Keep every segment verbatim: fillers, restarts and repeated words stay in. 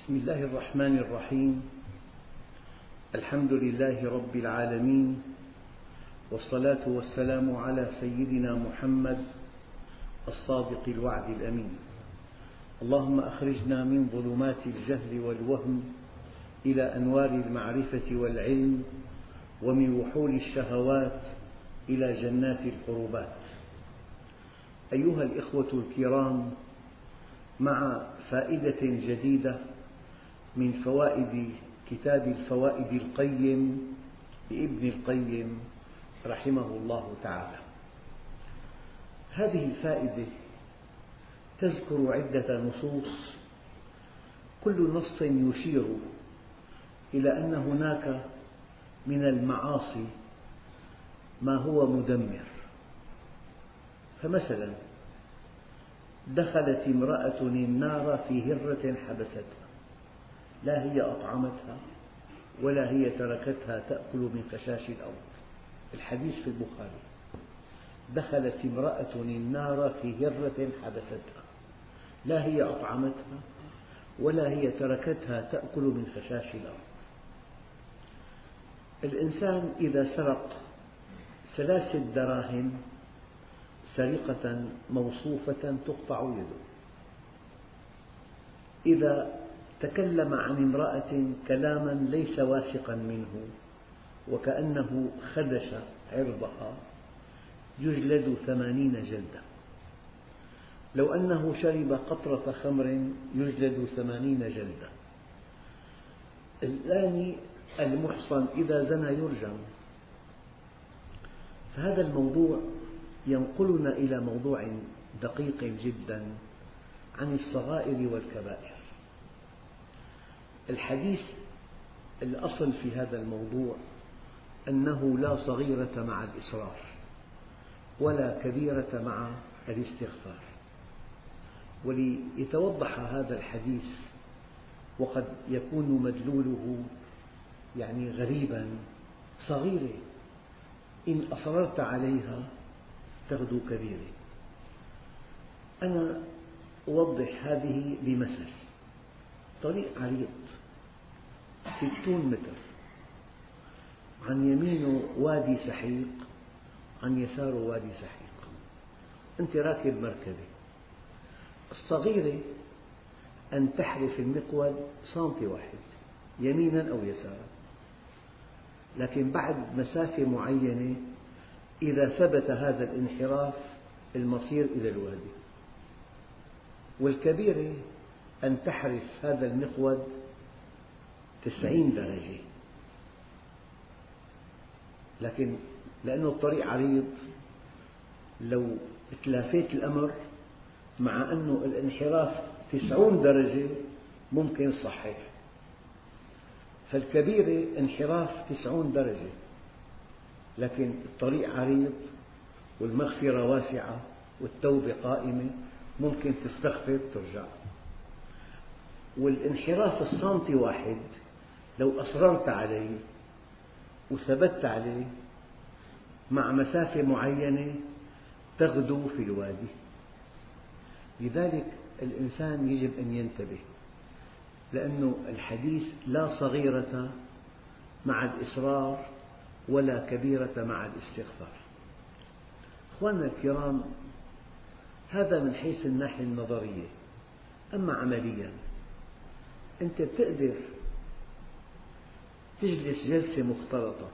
بسم الله الرحمن الرحيم. الحمد لله رب العالمين، والصلاة والسلام على سيدنا محمد الصادق الوعد الأمين. اللهم أخرجنا من ظلمات الجهل والوهم إلى أنوار المعرفة والعلم، ومن وحول الشهوات إلى جنات القربات. أيها الإخوة الكرام، مع فائدة جديدة من فوائد كتاب الفوائد القيم لابن القيم رحمه الله تعالى. هذه الفائدة تذكر عدة نصوص، كل نص يشير إلى أن هناك من المعاصي ما هو مدمر. فمثلا دخلت امرأة النار في هرة حبستها، لا هي أطعمتها ولا هي تركتها تأكل من خشاش الأرض. الحديث في البخاري: دخلت امرأة النار في هرة حبستها، لا هي أطعمتها ولا هي تركتها تأكل من خشاش الأرض. الإنسان إذا سرق ثلاث دراهم سرقة موصوفة تقطع يده، إذا تكلم عن امرأة كلاما ليس واثقا منه وكأنه خدش عرضها يجلد ثمانين جلدة، لو أنه شرب قطرة خمر يجلد ثمانين جلدة. الزاني المحصن إذا زنى يرجم. فهذا الموضوع ينقلنا إلى موضوع دقيق جدا عن الصغائر والكبائر. الحديث الأصل في هذا الموضوع أنه لا صغيرة مع الإصرار ولا كبيرة مع الاستغفار. وليتوضح هذا الحديث، وقد يكون مدلوله يعني غريبا، صغيرة إن أصررت عليها تغدو كبيرة. أنا أوضح هذه بمثل: طريق عريض ستون متر، عن يمينه وادي سحيق، عن يساره وادي سحيق. أنت راكب مركبة، الصغيرة أن تحرف المقود سنتي واحد يمينا أو يسارا، لكن بعد مسافة معينة إذا ثبت هذا الانحراف المصير إلى الوادي. والكبيرة أن تحرف هذا المقود تسعين درجة، لكن لأن الطريق عريض لو تلافيت الأمر مع أن الانحراف تسعون درجة ممكن صحيح. فالكبيرة انحراف تسعون درجة، لكن الطريق عريض والمغفرة واسعة والتوبة قائمة، ممكن تستغفر ترجع. والانحراف السنتي واحد لو أصررت عليه وثبت عليه مع مسافة معينة تغدو في الوادي. لذلك الإنسان يجب أن ينتبه، لأن الحديث لا صغيرة مع الإصرار ولا كبيرة مع الاستغفار. أخواننا الكرام، هذا من حيث الناحية النظرية. أما عمليا، أنت تقدر تجلس جلسة مختلطة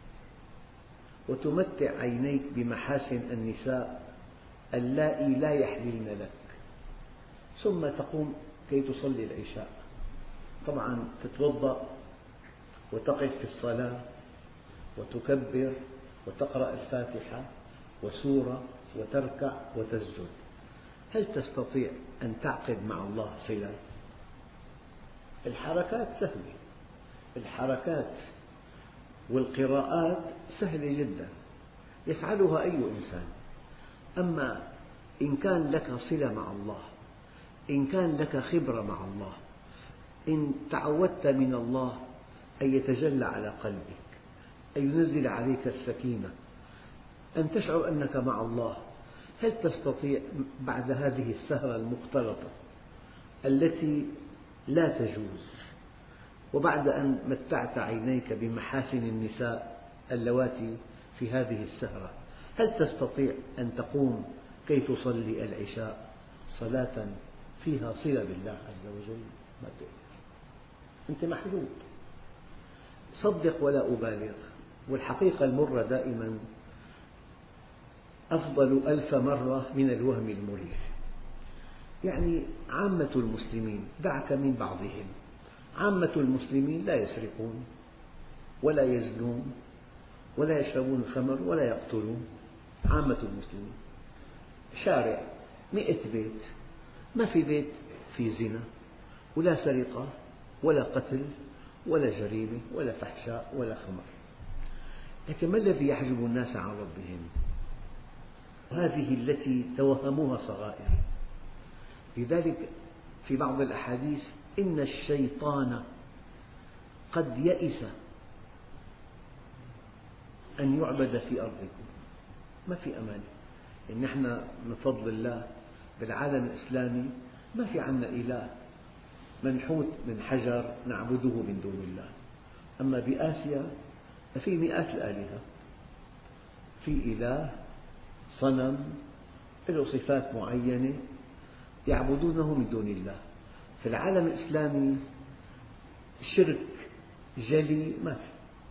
وتمتع عينيك بمحاسن النساء اللائي لا يحللن لك، ثم تقوم كي تصلي العشاء. طبعا تتوضأ وتقف في الصلاة وتكبر وتقرأ الفاتحة وسورة وتركع وتسجد. هل تستطيع أن تعقد مع الله صلة؟ الحركات سهلة، الحركات والقراءات سهلة جدا يفعلها أي إنسان. أما إن كان لك صلة مع الله، إن كان لك خبرة مع الله، إن تعودت من الله أن يتجلى على قلبك، أن ينزل عليك السكينة، أن تشعر أنك مع الله، هل تستطيع بعد هذه السهرة المختلطة التي لا تجوز. وبعد أن متعت عينيك بمحاسن النساء اللواتي في هذه السهرة، هل تستطيع أن تقوم كي تصلي العشاء صلاة فيها صلة بالله عز وجل؟ ما تقدر، أنت محجوب. صدق ولا أبالغ، والحقيقة المرة دائما أفضل ألف مرة من الوهم المريح. يعني عامة المسلمين، دعك من بعضهم، عامة المسلمين لا يسرقون ولا يزنون ولا يشربون الخمر ولا يقتلون. عامة المسلمين شارع مئة بيت، ما في بيت في زنا ولا سرقة ولا قتل ولا جريمة ولا فحشاء ولا خمر. لكن ما الذي يحجب الناس عن ربهم؟ هذه التي توهموها صغائر. لذلك في بعض الأحاديث إن الشيطان قد يئس أن يعبد في أرضكم. ما في أمل. إن نحن من فضل الله بالعالم الإسلامي ما في عنا إله منحوت من حجر نعبده من دون الله. أما بآسيا ففي مئات الآلهة، في إله صنم له صفات معينة يعبدونه من دون الله. في العالم الإسلامي شرك جلي ما في.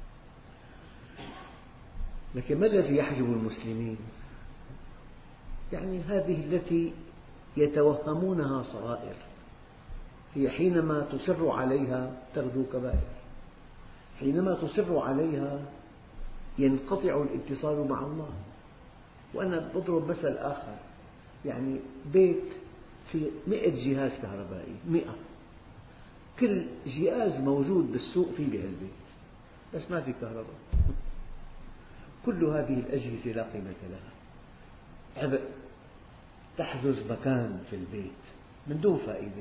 لكن ما الذي يحجب المسلمين؟ يعني هذه التي يتوهمونها صغائر، هي حينما تصر عليها تغدو كبائر، حينما تصر عليها ينقطع الاتصال مع الله. وأنا بضرب مثل آخر، يعني بيت في مئة جهاز كهربائي، مئة، كل جهاز موجود بالسوق في بهالبيت، بس ما في كهرباء. كل هذه الأجهزة لا قيمة لها، عبء تحجز مكان في البيت من دون فائدة.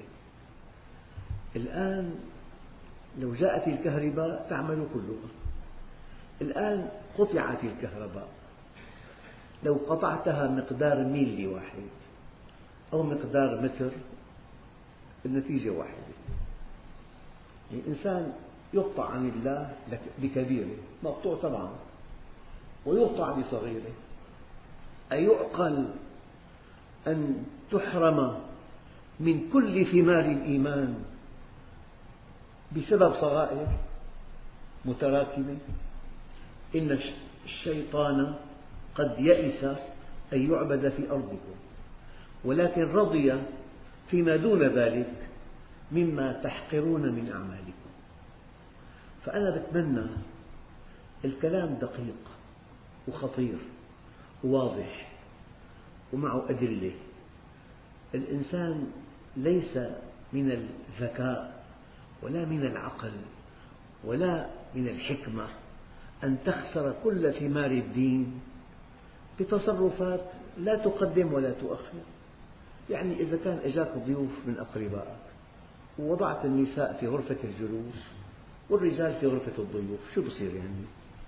الآن لو جاءت الكهرباء تعمل كلها. الآن قطعت الكهرباء، لو قطعتها مقدار ميلي واحد أو مقدار متر النتيجة واحدة. يعني الإنسان يقطع عن الله بكبيرة، مقطوع طبعا، ويقطع بصغيرة. أيعقل أن تحرم من كل ثمار الإيمان بسبب صغائر متراكمة؟ إن الشيطان قد يئس أن يعبد في أرضكم، ولكن رضي فيما دون ذلك مما تحقرون من أعمالكم. فأنا بتمنى، الكلام دقيق وخطير وواضح ومعه أدلة. الإنسان ليس من الذكاء ولا من العقل ولا من الحكمة أن تخسر كل ثمار الدين بتصرفات لا تقدم ولا تؤخر. يعني إذا كان أجاك ضيوف من أقربائك ووضعت النساء في غرفة الجلوس والرجال في غرفة الضيوف، شو بصير يعني؟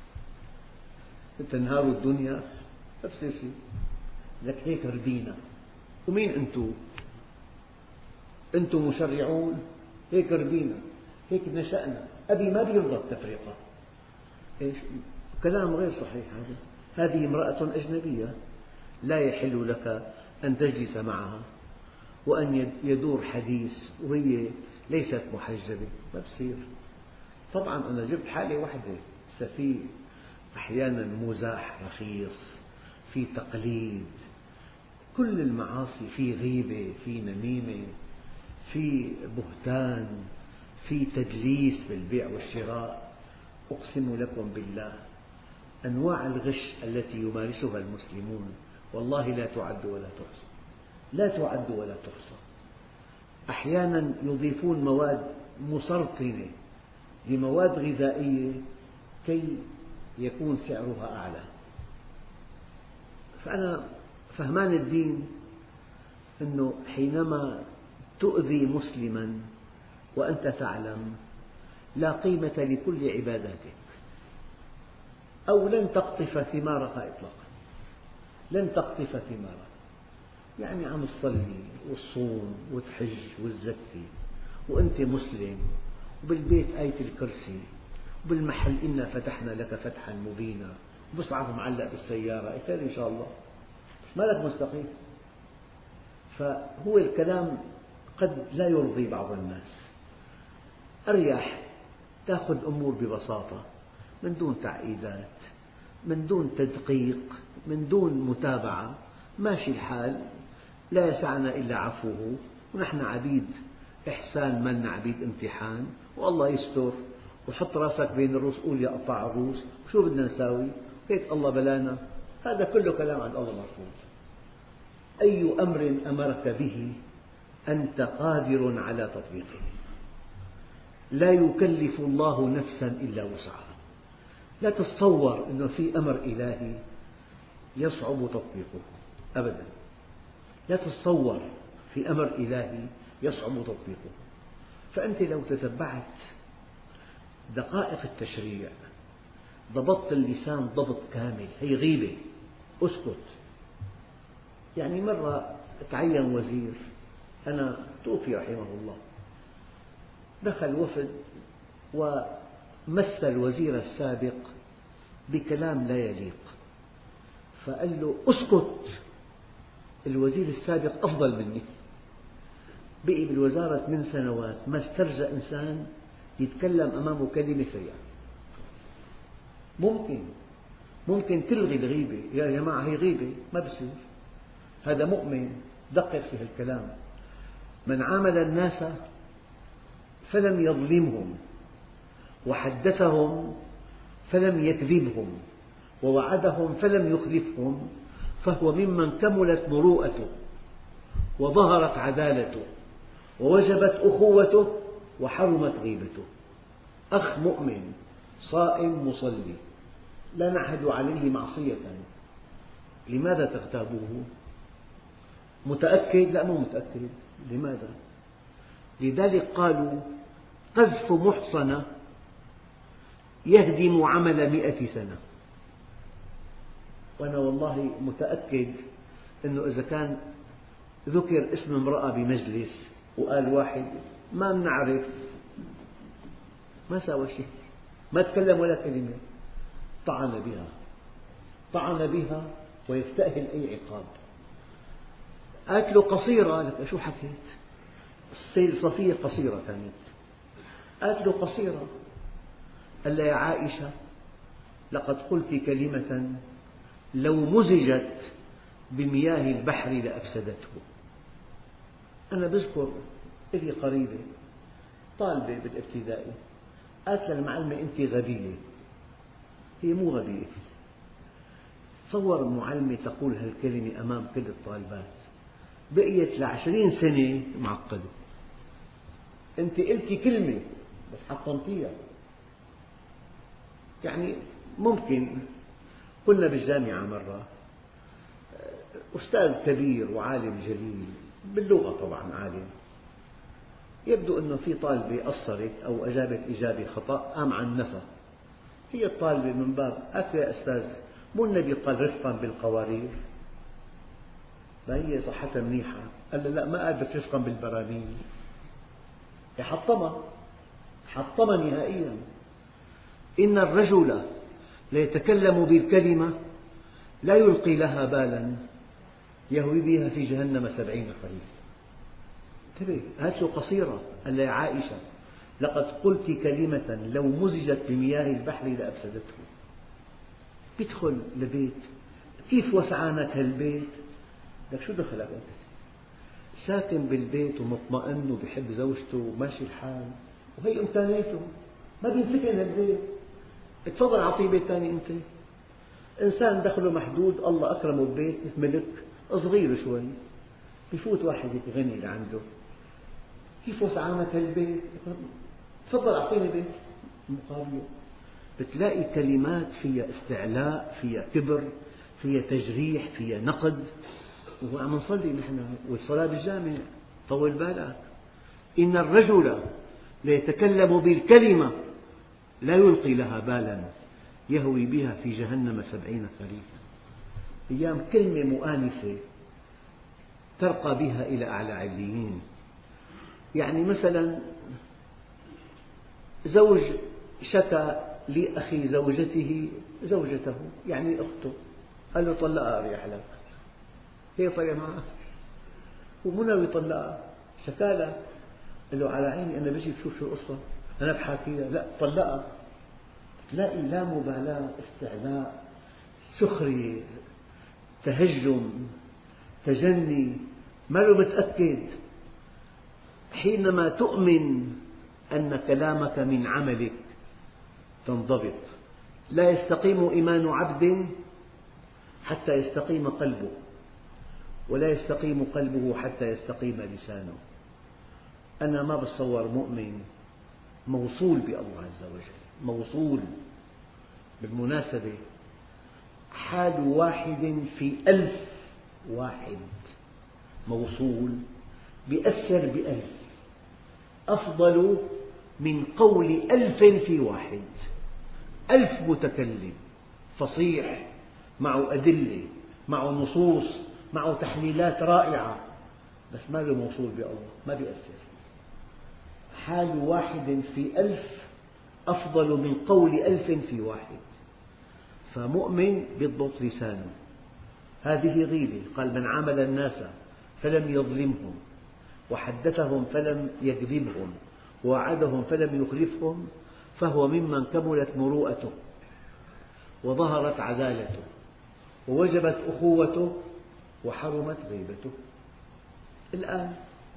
تنهار الدنيا؟ نفس الشيء. لك هيك ردينا. ومين أنتم؟ أنتم مشرعون؟ هيك ردينا، هيك نشأنا. أبي ما بيرضى التفرقة. إيش؟ كلام غير صحيح هذا. هذه امرأة أجنبية لا يحل لك أن تجلس معها وأن يدور حديث وهي ليست محجبة، ما بصير. طبعا أنا جبت حالة واحدة، في أحيانا مزاح رخيص، في تقليد، كل المعاصي، في غيبة، في نميمة، في بهتان، في تدليس بالبيع والشراء. أقسم لكم بالله أنواع الغش التي يمارسها المسلمون والله لا تعد ولا تحصى، لا تعد ولا تحصى. أحيانا يضيفون مواد مسرطنة لمواد غذائية كي يكون سعرها أعلى. فأنا فهمان الدين أنه حينما تؤذي مسلما وأنت تعلم لا قيمة لكل عباداتك، أو لن تقطف ثمارها إطلاقا، لن تقطف ثمارها. يعني عم تصلي وتصوم وتحج وتزكي وأنت مسلم وبالبيت آية الكرسي وبالمحل إنا فتحنا لك فتحا مبينا ومصحف معلق بالسيارة، خير إن شاء الله، بس مالك مستقيم. فهو الكلام قد لا يرضي بعض الناس، أريح تأخذ أمور ببساطة من دون تعقيدات، من دون تدقيق، من دون متابعة، ماشي الحال، لا يسعنا إلا عفوه، ونحن عبيد إحسان مالنا عبيد امتحان، والله يستر، وحط راسك بين الروس، قول يا قطاع الروس، وشو بدنا نساوي؟ هيك الله بلانا. هذا كله كلام عند الله مرفوض. أي أمر أمرك به أنت قادر على تطبيقه، لا يكلف الله نفسا إلا وسعها. لا تتصور أنه في أمر إلهي يصعب تطبيقه أبدا، لا تتصور في أمر إلهي يصعب تطبيقه. فأنت لو تتبعت دقائق التشريع ضبطت اللسان ضبط كامل، هي غيبة، اسكت. يعني مرة تعين وزير، أنا توفي رحمه الله، دخل وفد ومس الوزير السابق بكلام لا يليق، فقال له اسكت، الوزير السابق أفضل مني، بقي بالوزارة من سنوات، ما استرجى إنسان يتكلم أمامه كلمة سيئة. ممكن ممكن تلغي الغيبة، يا جماعة هي غيبة ما بصير، هذا مؤمن دقق في هالكلام. من عامل الناس فلم يظلمهم وحدثهم فلم يكذبهم ووعدهم فلم يخلفهم فهو ممن كملت مروءته وظهرت عدالته ووجبت أخوته وحرمت غيبته. أخ مؤمن صائم مصلي لا نعهد عليه معصية، لماذا تغتابوه؟ متأكد؟ لا مو متأكد، لماذا؟ لذلك قالوا قذف محصنة يهدم عمل مئة سنة. وأنا والله متأكد أنه إذا كان ذكر اسم امرأة بمجلس وقال واحد ما بنعرف، ما سوى شيء، ما تكلم ولا كلمة، طعن بها طعن بها ويستأهل أي عقاب. قالت له قصيرة، لك شو حكيت؟ السيدة صفية قصيرة كانت، قالت له قصيرة، قال لها يا عائشة لقد قلت كلمة لو مزجت بمياه البحر لأفسدته. أنا بذكر لي قريبة طالبة بالابتدائي، قالت للمعلمة أنت غبية، هي مو غبية. تصور معلمة تقول هالكلمة أمام كل الطالبات، بقيت لعشرين سنة معقدة. أنت قلتي كلمة بس حطمتيها. يعني ممكن كنا بالجامعة مرة، أستاذ كبير وعالم جليل باللغة طبعا عالم، يبدو أنه في طالبة قصرت أو أجابت إجابة خطأ قام عنفها. هي الطالبة من باب قالت يا أستاذ مو النبي قال رفقا بالقوارير؟ ما هي صحتها منيحة؟ قال لا ما قال بس رفقا بالبراميل. حطمها حطمها نهائيا. إن الرجل ليتكلم بالكلمة لا يلقي لها بالا يهوي بها في جهنم سبعين خريفا. انتبه، هذه قصيرة. قال يا عائشة لقد قلت كلمة لو مزجت بمياه البحر لأفسدته. يدخل لبيت، كيف وسعانك هالبيت؟ لك شو دخلك أنت؟ ساكن بالبيت ومطمئن وبيحب زوجته وماشي الحال وهي إمكانياته، ما بينسكن هالبيت، تفضل أعطيه بيت ثاني. أنت إنسان دخله محدود، الله أكرمه ببيت ملك صغير شوي، بفوت واحد غني لعنده، كيف وسعانك هالبيت؟ تفضل أعطيني بيت مقابله. بتلاقي كلمات فيها استعلاء، فيها كبر، فيها تجريح، فيها نقد. وعم نصلي نحن والصلاة بالجامع، طول بالك. إن الرجل ليتكلم بالكلمة لا يلقي لها بالا يهوي بها في جهنم سبعين خريفا. أيام كلمة مؤانسة ترقى بها إلى أعلى عليين، يعني مثلا زوج شكى لأخي زوجته زوجته يعني أخته، قال له طلقها أريح لك، هي طلع معه ومنى يطلقها، شكالها، قال له على عيني أنا بجي بشوف شو القصة، أنا بحاكيها، لا طلقها. تلاقي لا مبالاة، استعلاء، سخرية، تهجم، تجني، ما له متأكد. حينما تؤمن أن كلامك من عملك تنضبط. لا يستقيم إيمان عبد حتى يستقيم قلبه، ولا يستقيم قلبه حتى يستقيم لسانه. أنا ما بتصور مؤمن موصول بالله عز وجل، موصول. بالمناسبة حال واحد في ألف واحد موصول بيأثر بألف أفضل من قول ألف في واحد. ألف متكلم فصيح معه أدلة، معه نصوص، معه تحليلات رائعة، بس ما له موصول بالله، ما بيأثر. حال واحد في ألف أفضل من قول ألف في واحد. فمؤمن يضبط لسانه، هذه غيبة. قال من عامل الناس فلم يظلمهم، وحدثهم فلم يكذبهم، ووعدهم فلم يخلفهم، فهو ممن كملت مروءته، وظهرت عدالته، ووجبت أخوته، وحرمت غيبته. الآن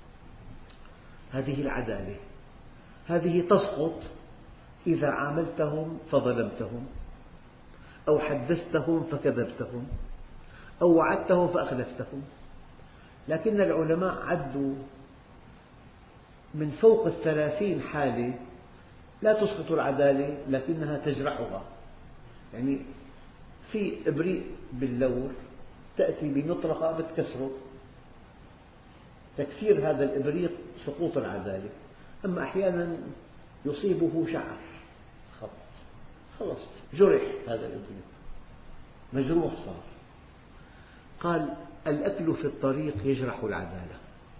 هذه العدالة، هذه تسقط إذا عاملتهم فظلمتهم، أو حدثتهم فكذبتهم، أو وعدتهم فأخلفتهم. لكن العلماء عدوا من فوق الثلاثين حالة لا تسقط العدالة لكنها تجرحها. يعني في إبريق باللور تأتي بمطرقة بتكسره، تكسير هذا الإبريق سقوط العدالة. أما أحيانا يصيبه شعر خط، خلص جرح هذا الإبريق، مجروح صار. قال الأكل في الطريق يجرح العدالة،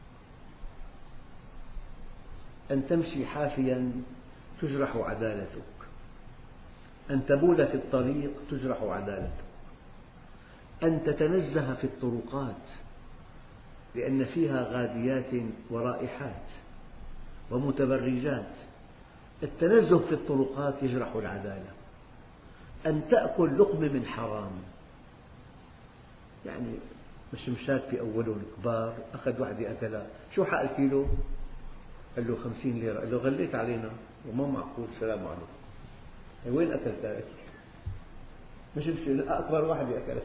أن تمشي حافيا تجرح عدالتك، أن تبول في الطريق تجرح عدالتك، أن تتنزه في الطرقات لأن فيها غاديات ورائحات ومتبرجات، التنزه في الطرقات يجرح العدالة. أن تأكل لقمة من حرام، يعني مشمشات في أولهم كبار، أخذ واحدة أكلها، شو حق الكيلو؟ قال له خمسين ليرة. قال له غليت علينا وما معقول، سلام عليكم. وين أكلتها؟ مشمشة أكبر واحدة أكلتها.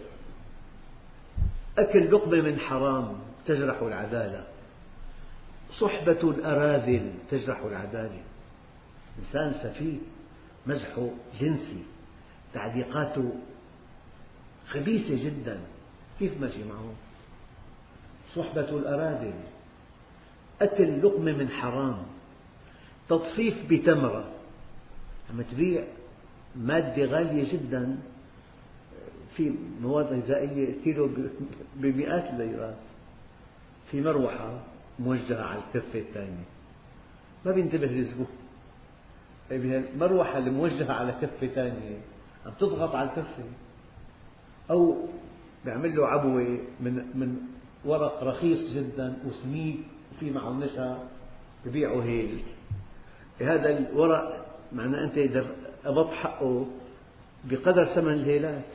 أكل لقمة من حرام تجرح العدالة. صحبة الأراذل تجرح العدالة. إنسان سفيه مزحه جنسي، تعليقاته خبيثة جدا، كيف ماشي معه؟ صحبة الأراذل. أكل لقمة من حرام. تطفيف بتمرة، عم تبيع مادة غالية جدا، في مواد غذائية كيلو بمئات الليرات، في مروحة موجهة على الكفة الثانية، ما بينتبه الزبون، المروحة الموجهة على كفة ثانية عم تضغط على الكفة، أو بيعمل له عبوة من من ورق رخيص جدا وسميك وفي معه نشا ببيعه هيل. هذا الورق معناه أنت إذا قبضت حقه بقدر ثمن الهيلات.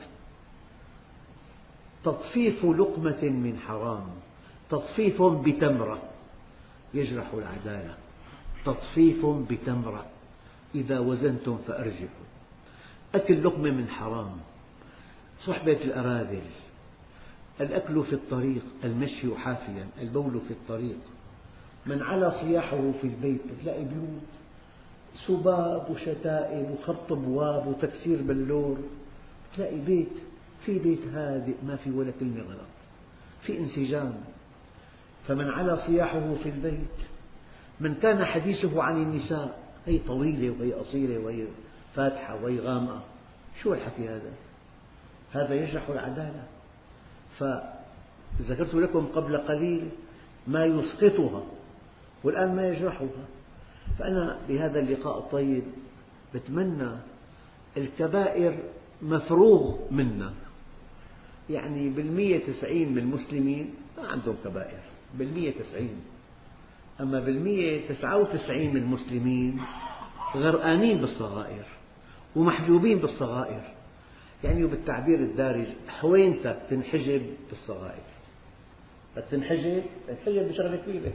تطفيف لقمة من حرام، تطفيف بتمرة يجرح العدالة. تطفيف بتمرة، إذا وزنتم فأرجحوا. أكل لقمة من حرام. صحبة الأراذل. الأكل في الطريق، المشي حافيا، البول في الطريق. من على صياحه في البيت، تلاقي بيوت سباب وشتائم وخبط أبواب وتكسير بلور، تلاقي بيت في بيت هادئ ما في ولا كلمة غلط، في انسجام. فمن على صياحه في البيت. من كان حديثه عن النساء، هي طويلة وهي قصيرة وهي فاتحة وهي غامقة، شو الحكي هذا؟ هذا يجرح العدالة. فذكرت لكم قبل قليل ما يسقطها والآن ما يجرحها. فأنا بهذا اللقاء الطيب بتمنى الكبائر مفروغ منا، يعني بالمية تسعين من المسلمين ما عندهم كبائر، بالمية تسعين، أما بالمية تسعة وتسعين من المسلمين غرقانين بالصغائر ومحجوبين بالصغائر. يعني بالتعبير الدارج حوينتك تنحجب بالصغائر، تنحجب تنحجب بشغلة كبيرة.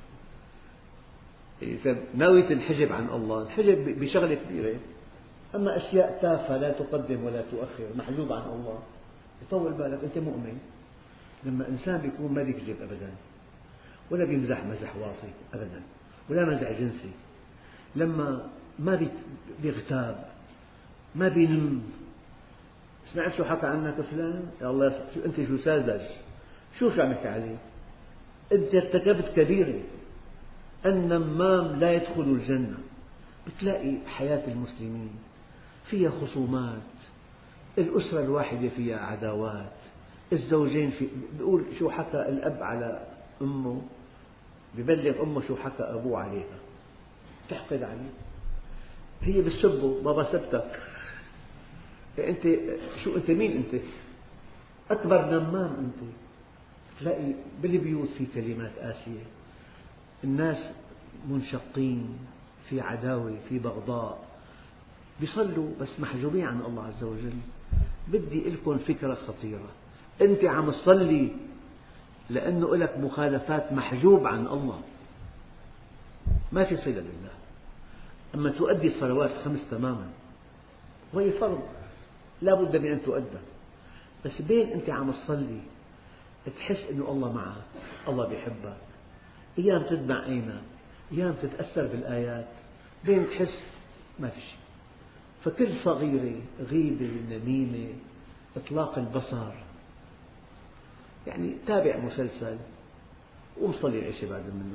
إذا ناوي تنحجب عن الله انحجب بشغلة كبيرة، أما أشياء تافهة لا تقدم ولا تؤخر محجوب عن الله يطول بالك. أنت مؤمن لما إنسان بيكون ما بيكذب أبدا، ولا بيمزح مزح واطي أبدا، ولا مزح جنسي، لما ما بيغتاب، ما بينم. سمعت شو حكى عنك فلان؟ يا الله أنت شو ساذج، شو شو عم يحكي عليك؟ أنت ارتكبت كبيرة. النمام لا يدخل الجنة. بتلاقي حياة المسلمين فيها خصومات، الأسرة الواحدة فيها عداوات، الزوجين في بيقول شو حكى الأب على أمه، ببلغ أمه شو حكى أبوه عليها، تحقد عليه، هي بتسبه بابا سبتك. أنت شو أنت مين أنت؟ أكبر نمام أنت. تلاقي بالبيوت في كلمات قاسية، الناس منشقين، في عداوة، في بغضاء، بيصلوا بس محجوبين عن الله عز وجل. بدي لكم فكرة خطيرة، أنت عم تصلي لأنه لك مخالفات محجوب عن الله، ما في صلة بالله. أما تؤدي الصلوات الخمس تماما وهي فرض لا بد من أن تؤدى، بس بين أنت عم تصلي تحس أنه الله معك، الله بيحبك، أيام تدمع عينك، أيام تتأثر بالآيات، بين تحس ما في شيء. فكل صغيرة، غيبة، نميمة، إطلاق البصر، يعني تابع مسلسل ومصلي العشاء بعد منه.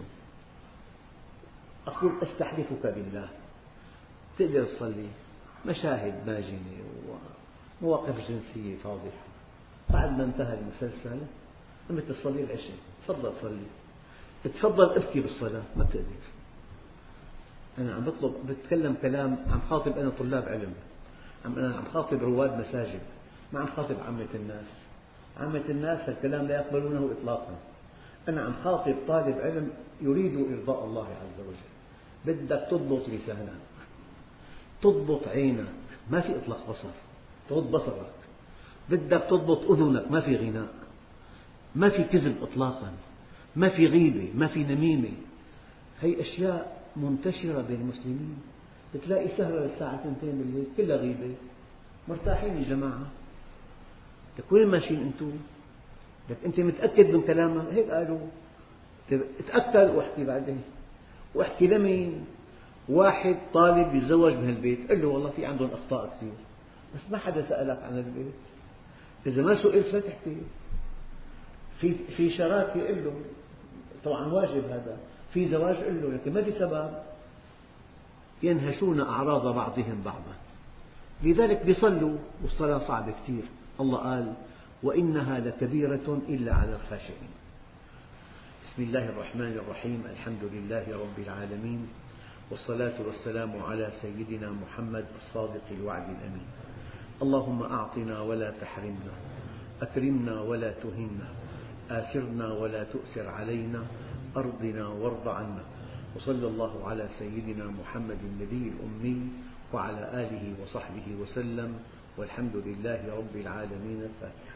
أقول أستحلفك بالله تقدر تصلي مشاهد ماجنة ومواقف جنسية فاضحة، بعد ما انتهى المسلسل أما تصلي العشاء تفضل صلي، تفضل ابكي بالصلاة ما بتقدر. أنا عم بطلب بتكلم كلام، عم خاطب أنا طلاب علم، عم أنا عم خاطب رواد مساجد، ما عم خاطب عامة الناس. عامة الناس الكلام لا يقبلونه إطلاقا. أنا عم خاطب طالب علم يريد إرضاء الله عز وجل. بدك تضبط لسانك، تضبط عينك، ما في إطلاق بصر، تغض بصرك. بدك تضبط أذنك، ما في غناء، ما في كذب إطلاقا، ما في غيبة، ما في نميمة. هي أشياء منتشرة بين المسلمين. بتلاقي سهرة الساعة اثنتين بالليل كلها غيبة، مرتاحين يا جماعة. لك وين ماشيين أنتم؟ لك أنت متأكد من كلامك؟ هيك قالوا. اتأكد واحكي بعدين. واحكي لمين؟ واحد طالب يتزوج بهالبيت، قل له والله في عندهم أخطاء كثير، بس ما حدا سألك عن البيت. إذا ما سئلت لا تحكي. في في شراكة قل له، طبعا واجب هذا. في زواج قل له، لكن ما في سبب. ينهشون أعراض بعضهم بعضا، لذلك بيصلوا والصلاة صعبة كثير. الله قال وإنها لكبيرة إلا على الخاشعين. بسم الله الرحمن الرحيم. الحمد لله رب العالمين، والصلاة والسلام على سيدنا محمد الصادق الوعد الأمين. اللهم أعطنا ولا تحرمنا، أكرمنا ولا تهنا، آثرنا ولا تؤثر علينا، أرضنا وارض عنا. وصلى الله على سيدنا محمد النبي الأمي وعلى آله وصحبه وسلم، والحمد لله رب العالمين. الفاتحة.